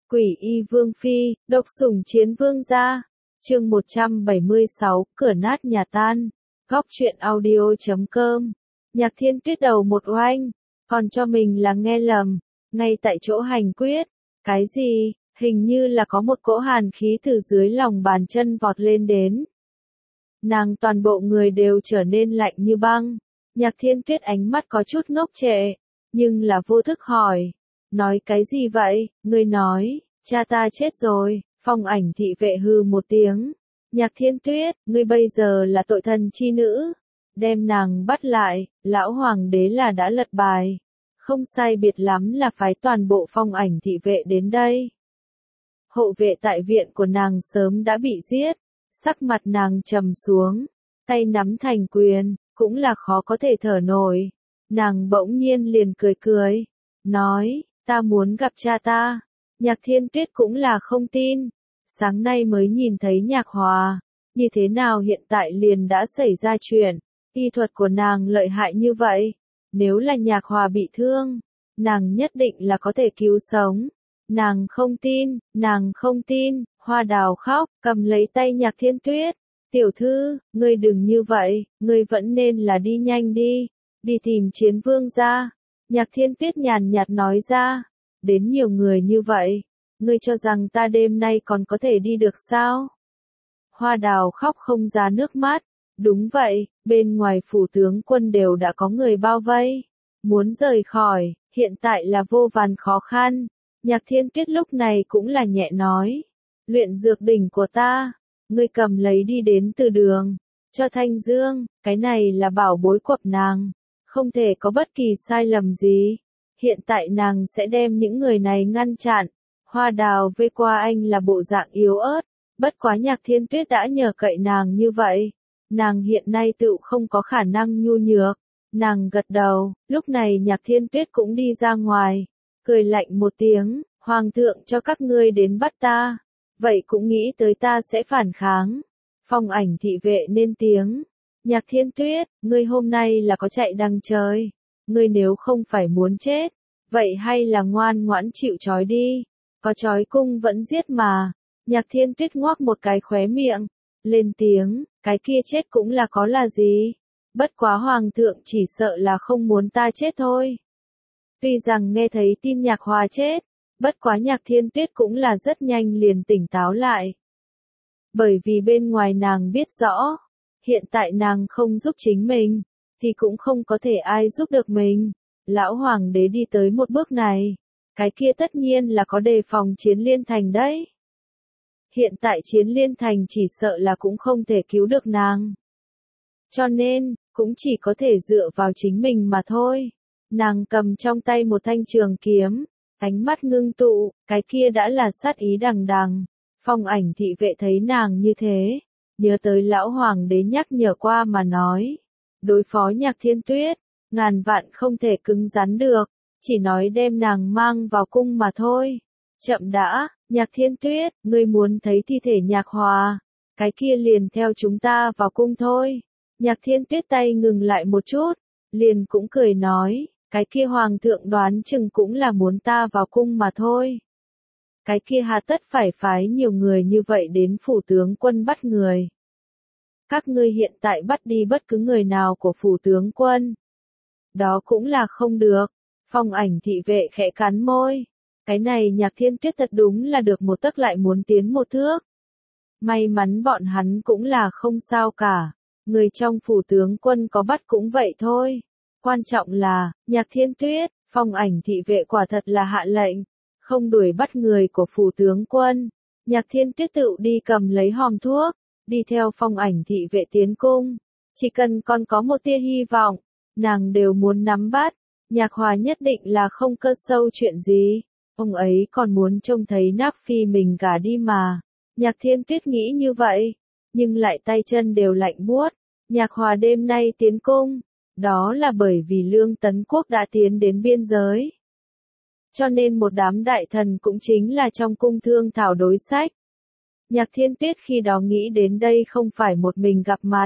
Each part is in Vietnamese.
Quỷ y vương phi, độc sủng chiến vương gia. Chương 176, cửa nát nhà tan. Góc truyện audio.com. Nhạc Thiên Tuyết đầu một oanh, còn cho mình là nghe lầm, ngay tại chỗ hành quyết. Cái gì? Hình như là có một cỗ hàn khí từ dưới lòng bàn chân vọt lên đến. Nàng toàn bộ người đều trở nên lạnh như băng. Nhạc Thiên Tuyết ánh mắt có chút ngốc trệ, nhưng là vô thức hỏi. Nói cái gì vậy? Ngươi nói, cha ta chết rồi. Phong Ảnh thị vệ hừ một tiếng. Nhạc Thiên Tuyết, ngươi bây giờ là tội thần chi nữ. Đem nàng bắt lại, lão hoàng đế là đã lật bài. Không sai biệt lắm là phái toàn bộ Phong Ảnh thị vệ đến đây. Hộ vệ tại viện của nàng sớm đã bị giết. Sắc mặt nàng trầm xuống, tay nắm thành quyền, cũng là khó có thể thở nổi. Nàng bỗng nhiên liền cười cười, nói, ta muốn gặp cha ta. Nhạc Thiên Tuyết cũng là không tin. Sáng nay mới nhìn thấy Nhạc Hòa, như thế nào hiện tại liền đã xảy ra chuyện. Y thuật của nàng lợi hại như vậy, nếu là Nhạc Hòa bị thương, nàng nhất định là có thể cứu sống. Nàng không tin, Hoa Đào khóc, cầm lấy tay Nhạc Thiên Tuyết. Tiểu thư, ngươi đừng như vậy, ngươi vẫn nên là đi nhanh đi tìm chiến vương ra. Nhạc Thiên Tuyết nhàn nhạt nói ra, đến nhiều người như vậy, ngươi cho rằng ta đêm nay còn có thể đi được sao? Hoa Đào khóc không ra nước mắt, đúng vậy, bên ngoài phủ tướng quân đều đã có người bao vây, muốn rời khỏi, hiện tại là vô vàn khó khăn. Nhạc Thiên Tuyết lúc này cũng là nhẹ nói, luyện dược đỉnh của ta, ngươi cầm lấy đi đến từ đường, cho Thanh Dương, cái này là bảo bối của nàng, không thể có bất kỳ sai lầm gì. Hiện tại nàng sẽ đem những người này ngăn chặn. Hoa Đào vê qua anh là bộ dạng yếu ớt, bất quá Nhạc Thiên Tuyết đã nhờ cậy nàng như vậy. Nàng hiện nay tự không có khả năng nhu nhược. Nàng gật đầu, lúc này Nhạc Thiên Tuyết cũng đi ra ngoài, cười lạnh một tiếng, Hoàng thượng cho các ngươi đến bắt ta, vậy cũng nghĩ tới ta sẽ phản kháng. Phong Ảnh thị vệ nên tiếng, Nhạc Thiên Tuyết, ngươi hôm nay là có chạy đằng trời, ngươi nếu không phải muốn chết, vậy hay là ngoan ngoãn chịu trói đi, có trói cung vẫn giết mà. Nhạc Thiên Tuyết ngoác một cái khóe miệng, lên tiếng, cái kia chết cũng là có là gì, bất quá Hoàng thượng chỉ sợ là không muốn ta chết thôi. Tuy rằng nghe thấy tin Nhạc Hòa chết, bất quá Nhạc Thiên Tuyết cũng là rất nhanh liền tỉnh táo lại. Bởi vì bên ngoài nàng biết rõ, hiện tại nàng không giúp chính mình, thì cũng không có thể ai giúp được mình. Lão Hoàng đế đi tới một bước này, cái kia tất nhiên là có đề phòng Chiến Liên Thành đấy. Hiện tại Chiến Liên Thành chỉ sợ là cũng không thể cứu được nàng. Cho nên, cũng chỉ có thể dựa vào chính mình mà thôi. Nàng cầm trong tay một thanh trường kiếm, ánh mắt ngưng tụ, cái kia đã là sát ý đằng đằng. Phong Ảnh thị vệ thấy nàng như thế, nhớ tới lão hoàng đế nhắc nhở qua mà nói, đối phó Nhạc Thiên Tuyết, ngàn vạn không thể cứng rắn được, chỉ nói đem nàng mang vào cung mà thôi. Chậm đã, Nhạc Thiên Tuyết, ngươi muốn thấy thi thể Nhạc Hòa, cái kia liền theo chúng ta vào cung thôi. Nhạc Thiên Tuyết tay ngừng lại một chút, liền cũng cười nói, cái kia Hoàng thượng đoán chừng cũng là muốn ta vào cung mà thôi. Cái kia hà tất phải phái nhiều người như vậy đến phủ tướng quân bắt người. Các ngươi hiện tại bắt đi bất cứ người nào của phủ tướng quân. Đó cũng là không được. Phong Ảnh thị vệ khẽ cắn môi. Cái này Nhạc Thiên Tuyết thật đúng là được một tấc lại muốn tiến một thước. May mắn bọn hắn cũng là không sao cả. Người trong phủ tướng quân có bắt cũng vậy thôi. Quan trọng là, Nhạc Thiên Tuyết, Phong Ảnh thị vệ quả thật là hạ lệnh, không đuổi bắt người của phủ tướng quân. Nhạc Thiên Tuyết tự đi cầm lấy hòm thuốc, đi theo Phong Ảnh thị vệ tiến cung. Chỉ cần còn có một tia hy vọng, nàng đều muốn nắm bắt. Nhạc Hòa nhất định là không cơ sâu chuyện gì. Ông ấy còn muốn trông thấy Nác Phi mình gả đi mà. Nhạc Thiên Tuyết nghĩ như vậy, nhưng lại tay chân đều lạnh buốt. Nhạc Hòa đêm nay tiến cung, đó là bởi vì Lương Tấn Quốc đã tiến đến biên giới. Cho nên một đám đại thần cũng chính là trong cung thương thảo đối sách. Nhạc Thiên Tuyết khi đó nghĩ đến đây không phải một mình gặp mặt.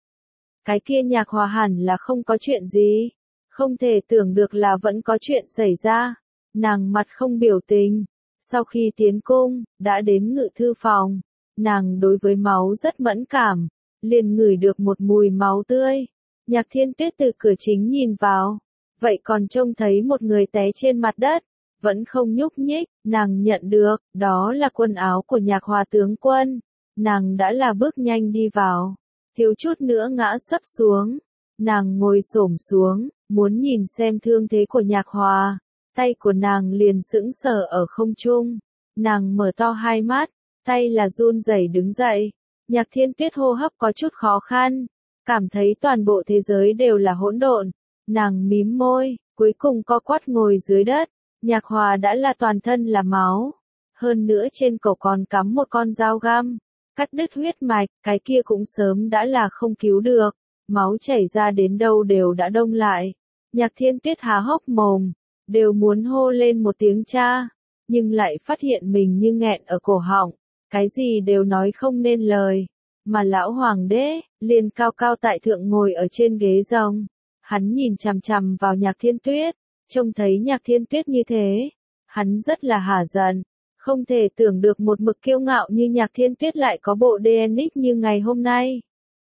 Cái kia Nhạc Hòa hẳn là không có chuyện gì. Không thể tưởng được là vẫn có chuyện xảy ra. Nàng mặt không biểu tình. Sau khi tiến cung, đã đến ngự thư phòng, nàng đối với máu rất mẫn cảm, liền ngửi được một mùi máu tươi. Nhạc Thiên Tuyết từ cửa chính nhìn vào, vậy còn trông thấy một người té trên mặt đất, vẫn không nhúc nhích, nàng nhận được, đó là quần áo của Nhạc Hòa tướng quân. Nàng đã là bước nhanh đi vào, thiếu chút nữa ngã sấp xuống. Nàng ngồi xổm xuống, muốn nhìn xem thương thế của Nhạc Hòa, tay của nàng liền sững sờ ở không trung. Nàng mở to hai mắt, tay là run rẩy đứng dậy. Nhạc Thiên Tuyết hô hấp có chút khó khăn, cảm thấy toàn bộ thế giới đều là hỗn độn. Nàng mím môi, cuối cùng co quắp ngồi dưới đất. Nhạc Hòa đã là toàn thân là máu, hơn nữa trên cổ còn cắm một con dao găm, cắt đứt huyết mạch, cái kia cũng sớm đã là không cứu được, máu chảy ra đến đâu đều đã đông lại. Nhạc Thiên Tuyết há hốc mồm, đều muốn hô lên một tiếng cha, nhưng lại phát hiện mình như nghẹn ở cổ họng, cái gì đều nói không nên lời, mà lão hoàng đế, liền cao cao tại thượng ngồi ở trên ghế rồng, hắn nhìn chằm chằm vào Nhạc Thiên Tuyết. Trông thấy Nhạc Thiên Tuyết như thế, hắn rất là hả giận, không thể tưởng được một mực kiêu ngạo như Nhạc Thiên Tuyết lại có bộ DNA như ngày hôm nay.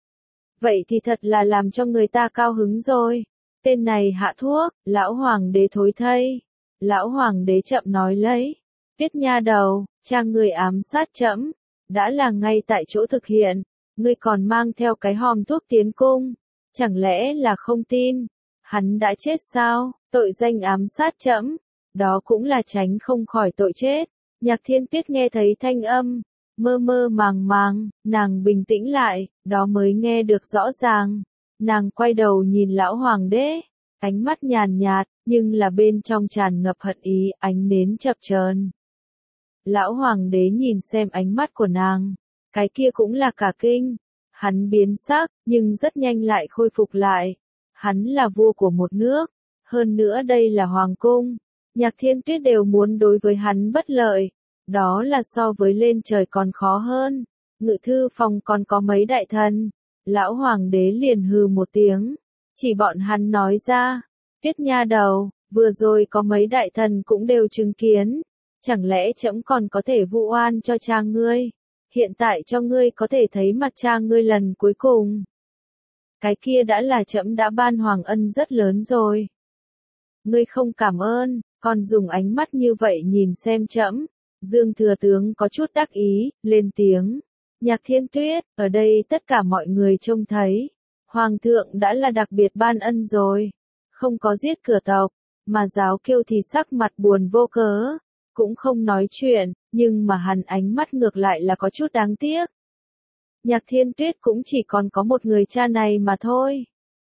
Vậy thì thật là làm cho người ta cao hứng rồi. Tên này hạ thuốc, lão hoàng đế thối thây. Lão hoàng đế chậm nói lấy. Tuyết nha đầu, cha người ám sát trẫm, đã là ngay tại chỗ thực hiện, ngươi còn mang theo cái hòm thuốc tiến cung, chẳng lẽ là không tin? Hắn đã chết sao? Tội danh ám sát trẫm, đó cũng là tránh không khỏi tội chết. Nhạc Thiên Tuyết nghe thấy thanh âm, mơ mơ màng màng, nàng bình tĩnh lại, đó mới nghe được rõ ràng. Nàng quay đầu nhìn lão hoàng đế, ánh mắt nhàn nhạt, nhưng là bên trong tràn ngập hận ý, ánh nến chập chờn. Lão hoàng đế nhìn xem ánh mắt của nàng, cái kia cũng là cả kinh. Hắn biến sắc, nhưng rất nhanh lại khôi phục lại. Hắn là vua của một nước, hơn nữa đây là hoàng cung. Nhạc Thiên Tuyết đều muốn đối với hắn bất lợi, đó là so với lên trời còn khó hơn. Ngự thư phòng còn có mấy đại thần, lão hoàng đế liền hừ một tiếng, chỉ bọn hắn nói ra, Tuyết nha đầu, vừa rồi có mấy đại thần cũng đều chứng kiến, chẳng lẽ trẫm còn có thể vu oan cho cha ngươi, hiện tại cho ngươi có thể thấy mặt cha ngươi lần cuối cùng. Cái kia đã là trẫm đã ban hoàng ân rất lớn rồi. Ngươi không cảm ơn, còn dùng ánh mắt như vậy nhìn xem trẫm. Dương thừa tướng có chút đắc ý, lên tiếng. Nhạc Thiên Tuyết, ở đây tất cả mọi người trông thấy. Hoàng thượng đã là đặc biệt ban ân rồi. Không có giết cửa tộc, mà giáo kiêu thì sắc mặt buồn vô cớ. Cũng không nói chuyện, nhưng mà hắn ánh mắt ngược lại là có chút đáng tiếc. Nhạc Thiên Tuyết cũng chỉ còn có một người cha này mà thôi.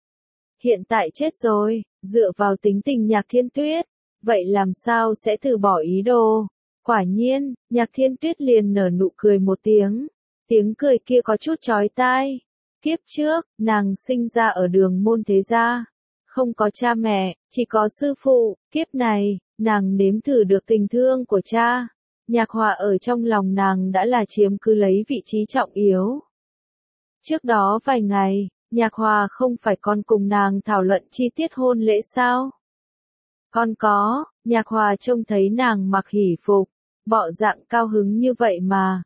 Hiện tại chết rồi, dựa vào tính tình Nhạc Thiên Tuyết, vậy làm sao sẽ từ bỏ ý đồ? Quả nhiên, Nhạc Thiên Tuyết liền nở nụ cười một tiếng. Tiếng cười kia có chút chói tai. Kiếp trước, nàng sinh ra ở đường môn thế gia. Không có cha mẹ, chỉ có sư phụ. Kiếp này, nàng nếm thử được tình thương của cha. Nhạc Hòa ở trong lòng nàng đã là chiếm cứ lấy vị trí trọng yếu. Trước đó vài ngày, Nhạc Hòa không phải còn cùng nàng thảo luận chi tiết hôn lễ sao? Còn có, Nhạc Hòa trông thấy nàng mặc hỷ phục, bọ dạng cao hứng như vậy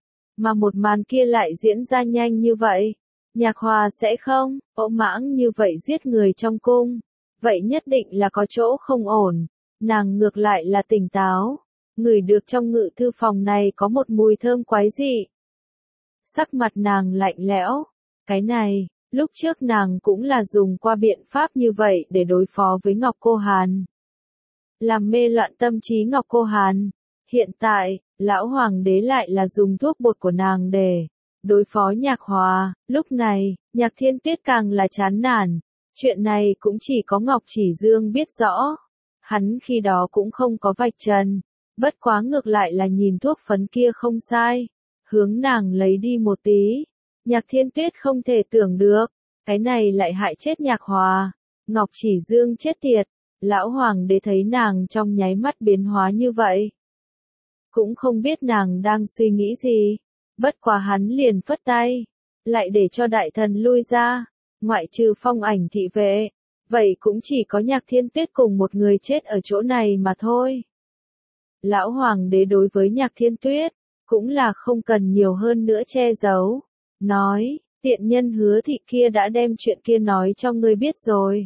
mà một màn kia lại diễn ra nhanh như vậy. Nhạc Hòa sẽ không, ỗ mãng như vậy giết người trong cung. Vậy nhất định là có chỗ không ổn. Nàng ngược lại là tỉnh táo. Ngửi được trong ngự thư phòng này có một mùi thơm quái dị. Sắc mặt nàng lạnh lẽo. Cái này, lúc trước nàng cũng là dùng qua biện pháp như vậy để đối phó với Ngọc Cô Hàn. Làm mê loạn tâm trí Ngọc Cô Hàn. Hiện tại, lão hoàng đế lại là dùng thuốc bột của nàng để đối phó Nhạc Hòa. Lúc này, Nhạc Thiên Tuyết càng là chán nản. Chuyện này cũng chỉ có Ngọc Chỉ Dương biết rõ. Hắn khi đó cũng không có vạch trần. Bất quá ngược lại là nhìn thuốc phấn kia không sai. Hướng nàng lấy đi một tí. Nhạc Thiên Tuyết không thể tưởng được. Cái này lại hại chết Nhạc Hòa. Ngọc Chỉ Dương chết tiệt. Lão hoàng đế thấy nàng trong nháy mắt biến hóa như vậy. Cũng không biết nàng đang suy nghĩ gì. Bất quá hắn liền phất tay. Lại để cho đại thần lui ra. Ngoại trừ Phong Ảnh thị vệ. Vậy cũng chỉ có Nhạc Thiên Tuyết cùng một người chết ở chỗ này mà thôi. Lão hoàng đế đối với Nhạc Thiên Tuyết, cũng là không cần nhiều hơn nữa che giấu. Nói, tiện nhân Hứa thị kia đã đem chuyện kia nói cho ngươi biết rồi.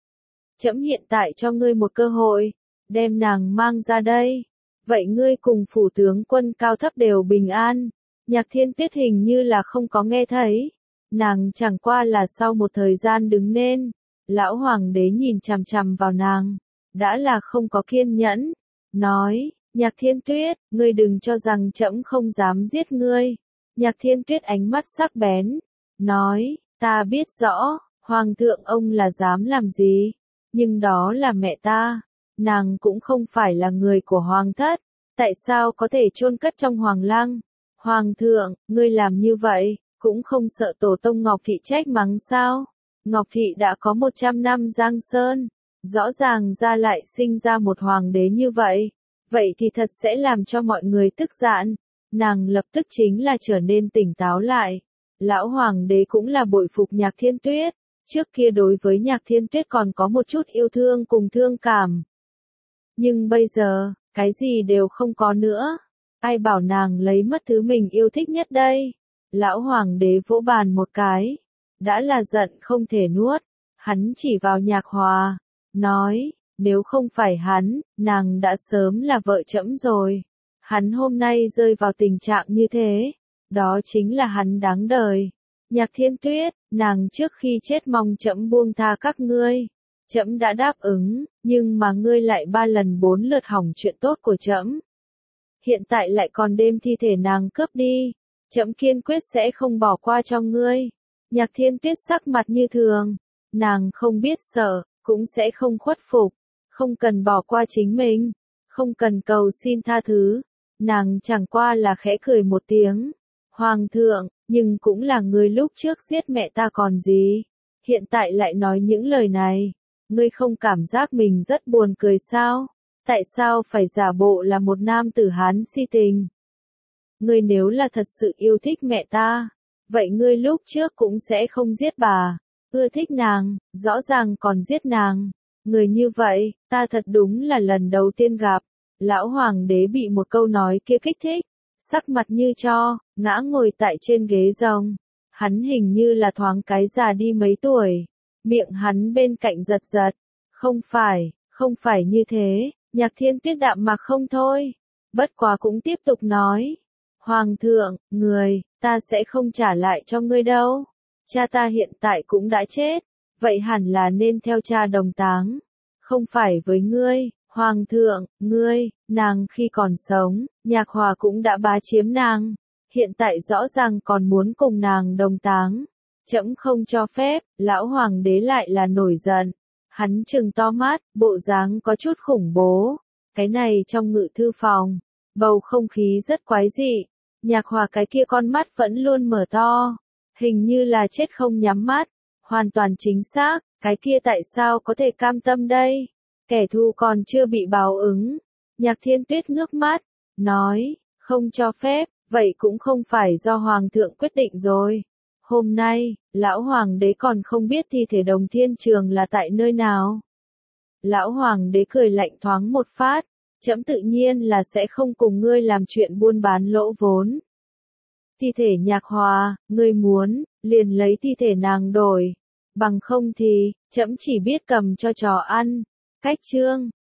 Trẫm hiện tại cho ngươi một cơ hội, đem nàng mang ra đây. Vậy ngươi cùng phủ tướng quân cao thấp đều bình an. Nhạc Thiên Tuyết hình như là không có nghe thấy. Nàng chẳng qua là sau một thời gian đứng lên. Lão hoàng đế nhìn chằm chằm vào nàng, đã là không có kiên nhẫn. Nói, Nhạc Thiên Tuyết, ngươi đừng cho rằng trẫm không dám giết ngươi. Nhạc Thiên Tuyết ánh mắt sắc bén. Nói, ta biết rõ, hoàng thượng ông là dám làm gì. Nhưng đó là mẹ ta. Nàng cũng không phải là người của hoàng thất. Tại sao có thể chôn cất trong hoàng lăng? Hoàng thượng, ngươi làm như vậy, cũng không sợ tổ tông Ngọc Thị trách mắng sao? Ngọc Thị đã có 100 năm giang sơn. Rõ ràng ra lại sinh ra một hoàng đế như vậy. Vậy thì thật sẽ làm cho mọi người tức giận. Nàng lập tức chính là trở nên tỉnh táo lại. Lão hoàng đế cũng là bội phục Nhạc Thiên Tuyết. Trước kia đối với Nhạc Thiên Tuyết còn có một chút yêu thương cùng thương cảm. Nhưng bây giờ, cái gì đều không có nữa. Ai bảo nàng lấy mất thứ mình yêu thích nhất đây? Lão hoàng đế vỗ bàn một cái. Đã là giận không thể nuốt. Hắn chỉ vào Nhạc Hòa. Nói, nếu không phải hắn, nàng đã sớm là vợ trẫm rồi. Hắn hôm nay rơi vào tình trạng như thế. Đó chính là hắn đáng đời. Nhạc Thiên Tuyết, nàng trước khi chết mong trẫm buông tha các ngươi. Trẫm đã đáp ứng, nhưng mà ngươi lại 3 lần 4 lượt hỏng chuyện tốt của trẫm. Hiện tại lại còn đem thi thể nàng cướp đi. Trẫm kiên quyết sẽ không bỏ qua cho ngươi. Nhạc Thiên Tuyết sắc mặt như thường. Nàng không biết sợ, cũng sẽ không khuất phục. Không cần bỏ qua chính mình. Không cần cầu xin tha thứ. Nàng chẳng qua là khẽ cười một tiếng. Hoàng thượng, nhưng cũng là người lúc trước giết mẹ ta còn gì. Hiện tại lại nói những lời này. Ngươi không cảm giác mình rất buồn cười sao? Tại sao phải giả bộ là một nam tử Hán si tình? Ngươi nếu là thật sự yêu thích mẹ ta, vậy ngươi lúc trước cũng sẽ không giết bà. Ưa thích nàng, rõ ràng còn giết nàng. Người như vậy, ta thật đúng là lần đầu tiên gặp. Lão hoàng đế bị một câu nói kia kích thích. Sắc mặt như tro, ngã ngồi tại trên ghế rồng. Hắn hình như là thoáng cái già đi mấy tuổi. Miệng hắn bên cạnh giật giật. Không phải như thế. Nhạc Thiên Tuyết đạm mặc không thôi. Bất quá cũng tiếp tục nói. Hoàng thượng, ta sẽ không trả lại cho ngươi đâu. Cha ta hiện tại cũng đã chết. Vậy hẳn là nên theo cha đồng táng. Không phải với ngươi, Hoàng thượng, nàng khi còn sống, Nhạc Hòa cũng đã bá chiếm nàng. Hiện tại rõ ràng còn muốn cùng nàng đồng táng. Trẫm không cho phép, lão hoàng đế lại là nổi giận. Hắn trừng to mắt, bộ dáng có chút khủng bố. Cái này trong ngự thư phòng, bầu không khí rất quái dị. Nhạc Hòa cái kia con mắt vẫn luôn mở to. Hình như là chết không nhắm mắt. Hoàn toàn chính xác, cái kia tại sao có thể cam tâm đây? Kẻ thù còn chưa bị báo ứng. Nhạc Thiên Tuyết ngước mắt, nói, không cho phép, vậy cũng không phải do Hoàng thượng quyết định rồi. Hôm nay, lão Hoàng đế còn không biết thi thể Đồng Thiên Trường là tại nơi nào. Lão Hoàng đế cười lạnh thoáng một phát, trẫm tự nhiên là sẽ không cùng ngươi làm chuyện buôn bán lỗ vốn. Thi thể Nhạc Hòa, ngươi muốn, liền lấy thi thể nàng đổi. Bằng không thì, trẫm chỉ biết cầm cho chó ăn. Cách chương